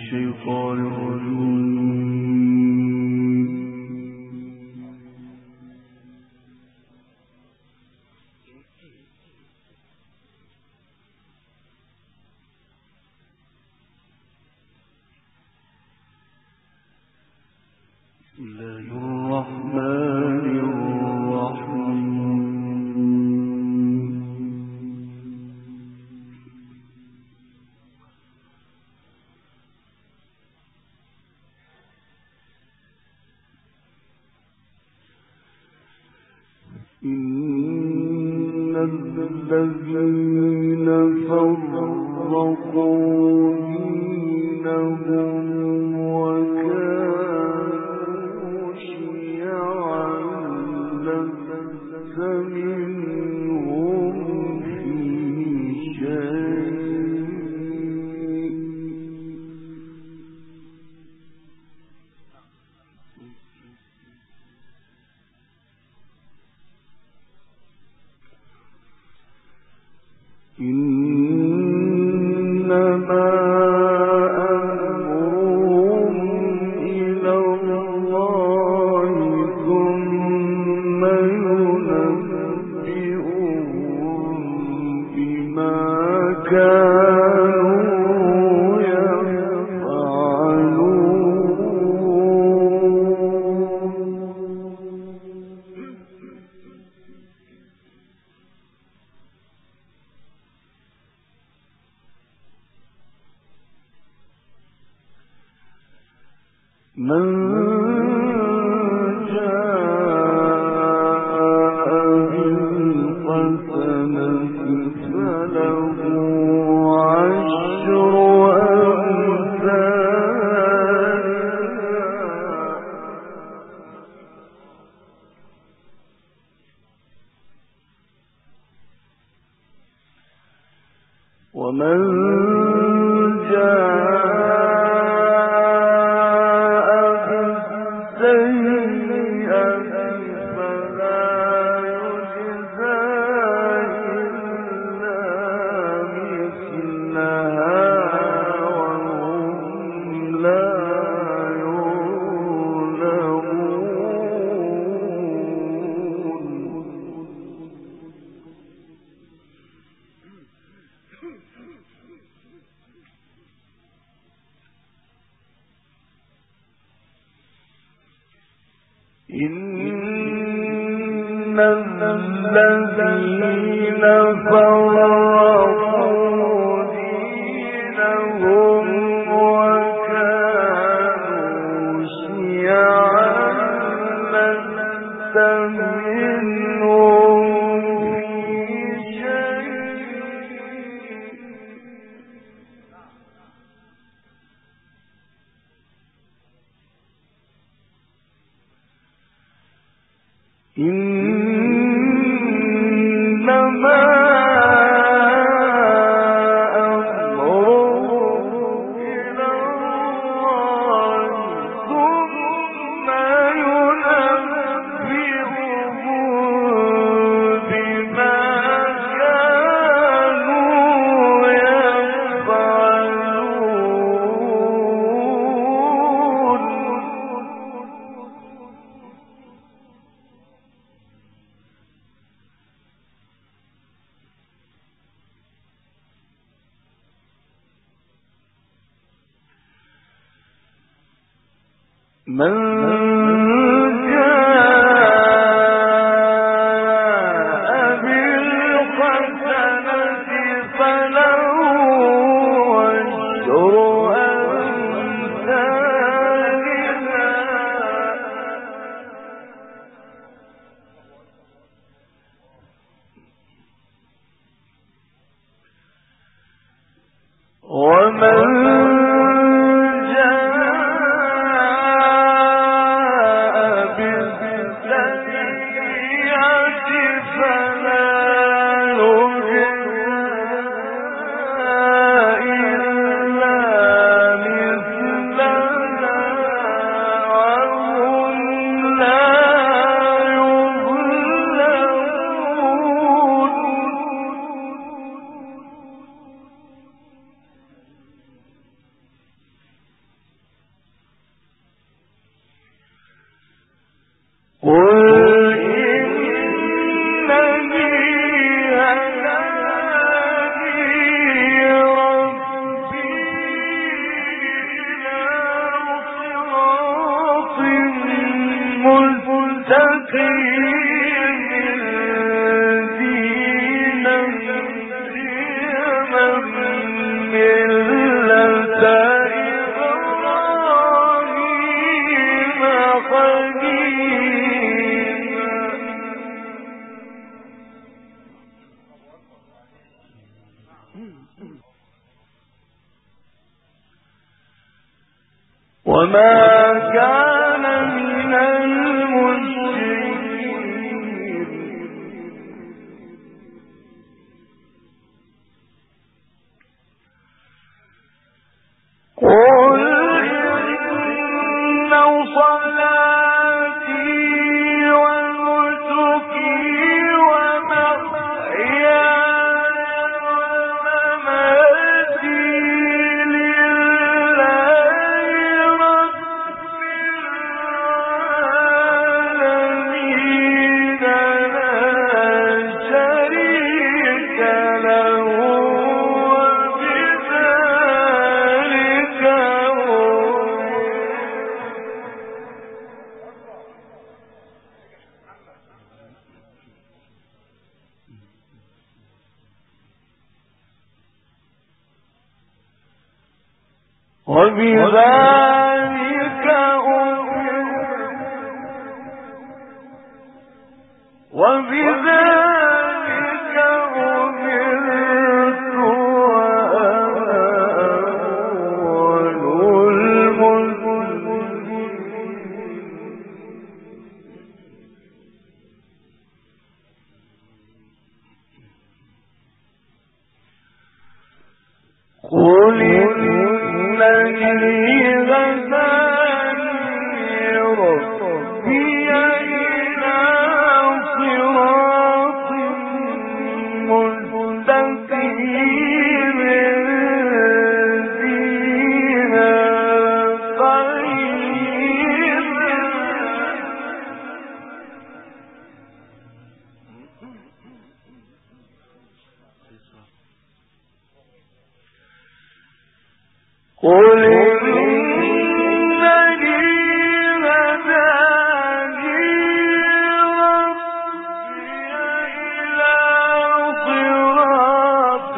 الشيطان الرجيم. بسم الله الرحمن الرحيم. إن الذين فرقوا دينهم وكانوا شيعا لست منهم في شيء إنما أمرهم إلى الله ثم ينبئهم بما كانوا يفعلون. من جاء بالحسنة فله عشر أمثالها ومن جاء إن الذين فرقوا دينهم وكانوا شيعا لست منهم في شيء إنما أمرهم إلى الله ثم ينبئهم بما كانوا يفعلون. من جاء بالحسنة فله عشر أمثالها ومن وما كان من المشركين قل إن صلاتي ونسكي ومحياي ومماتي لله رب العالمين لا شريك له وبذلك وبذلك وبذلك أمرت وأول المسلمين قل إنني هداني ربي إلى صراط مستقيم دينا قيما قل إنني هداني ربي إلى صراط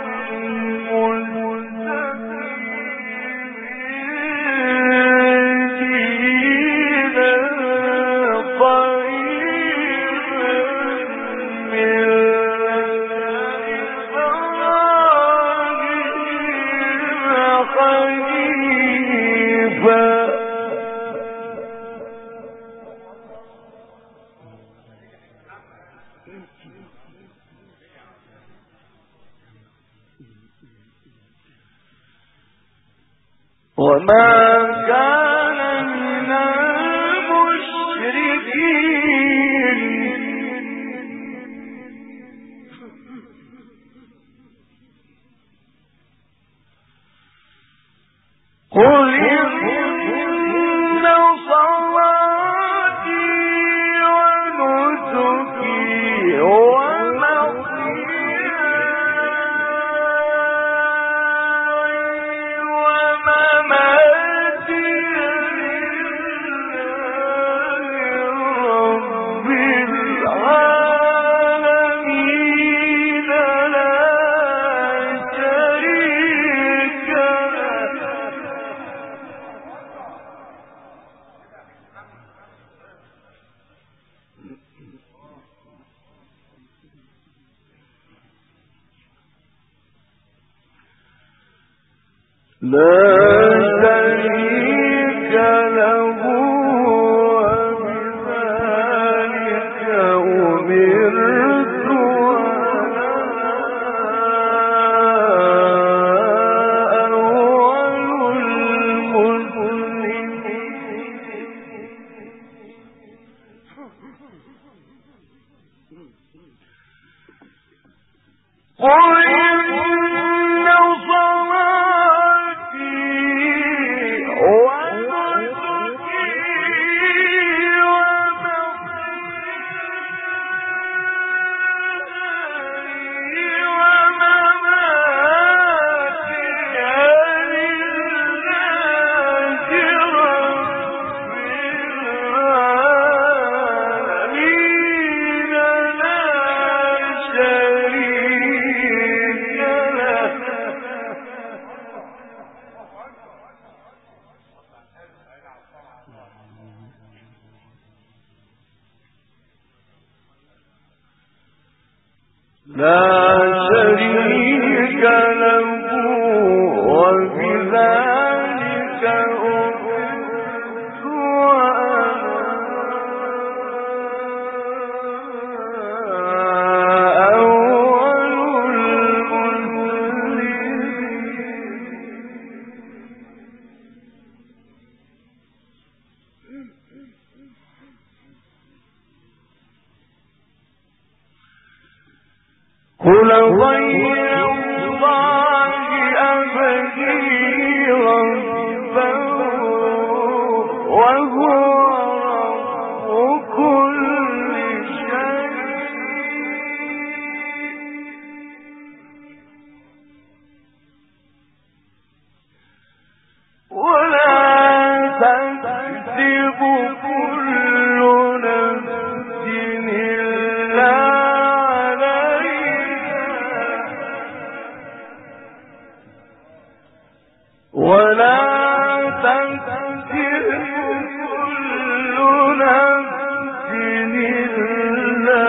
مستقيم دينا وما كان من المشركين قل إن صلاتي ونسكي ومحياي ومماتي لله رب العالمين لا شريك له وبذلك أمرت وأنا أول المسلمين قل إن صلاتي ولا تكسب كل نفس إلا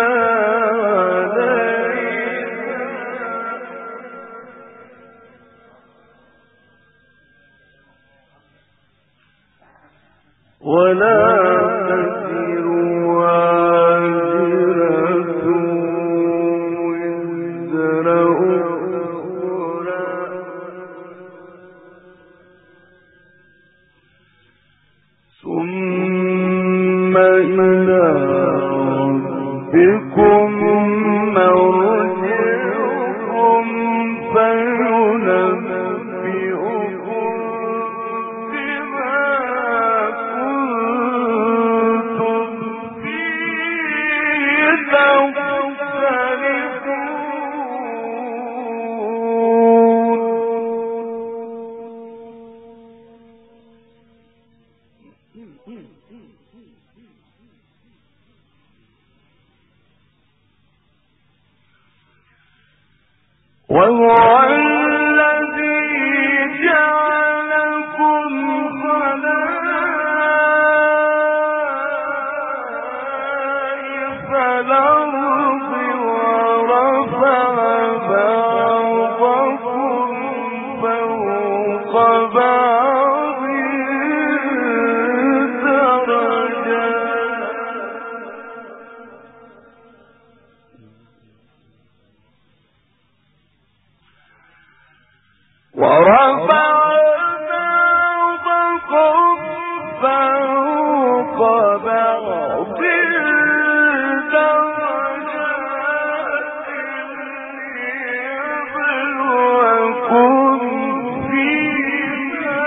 ولا تزر وازرة وزر أخرى ثم إلى ربكم مرجعكم فينبئكم بما كنتم فيه وهو الذي جعلكم خلائف الأرض ورفع بعضكم فوق بعض درجات ورفع بعضكم فوق بعض درجات ليبلوكم فيما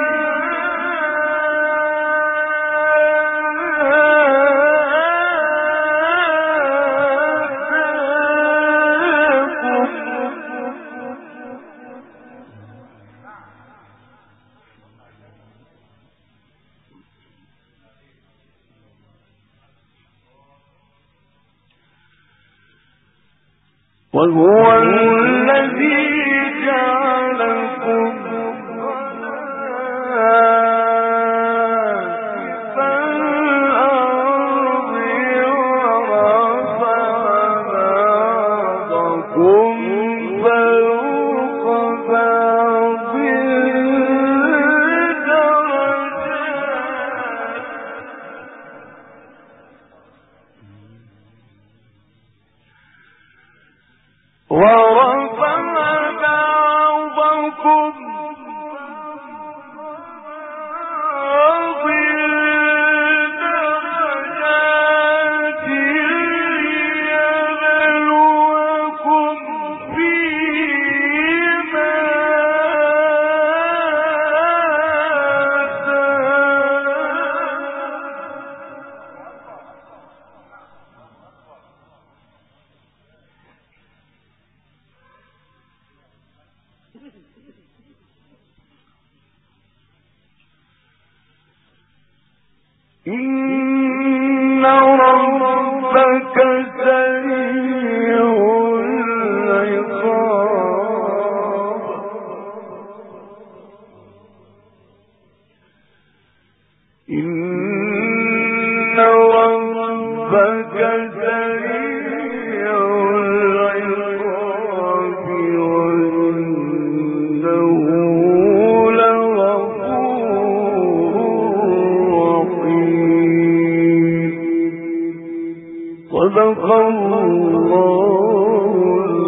وهو الذي جعلكم خلائف الأرض ورفع بعضكم فوق بعض درجات ورفع بعضكم فوق درجات ليبلوكم فيما إن ربك سريع العقاب إن ربك سريع العقاب وإنه صدق الله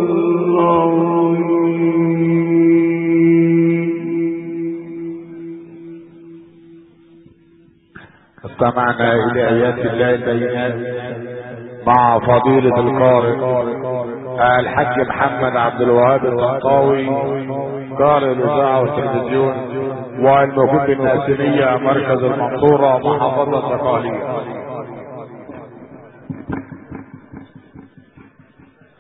العظيم. استمعنا إلى آيات الله البينات مع فضيلة القارئ الحاج محمد عبد الوهاب الطنطاوي قارئ الإذاعة والتلفزيون والموجود بالناسينية مركز المنصورة محافظة الصقالية.